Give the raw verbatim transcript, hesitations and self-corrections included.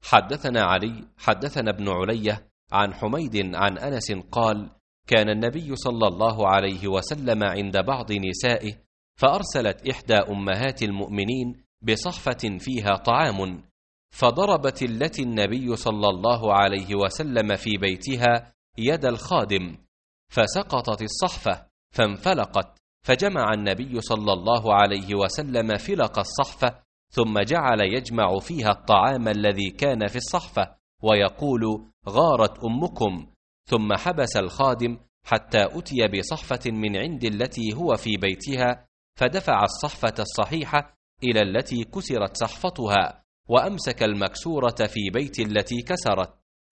حدثنا علي حدثنا ابن علية عن حميد عن أنس قال: كان النبي صلى الله عليه وسلم عند بعض نسائه، فأرسلت إحدى أمهات المؤمنين بصحفة فيها طعام، فضربت التي النبي صلى الله عليه وسلم في بيتها يد الخادم، فسقطت الصحفة فانفلقت، فجمع النبي صلى الله عليه وسلم فلق الصحفة، ثم جعل يجمع فيها الطعام الذي كان في الصحفة ويقول: غارت أمكم، ثم حبس الخادم حتى أتي بصحفة من عند التي هو في بيتها، فدفع الصحفة الصحيحة إلى التي كسرت صحفتها، وأمسك المكسورة في بيت التي كسرت،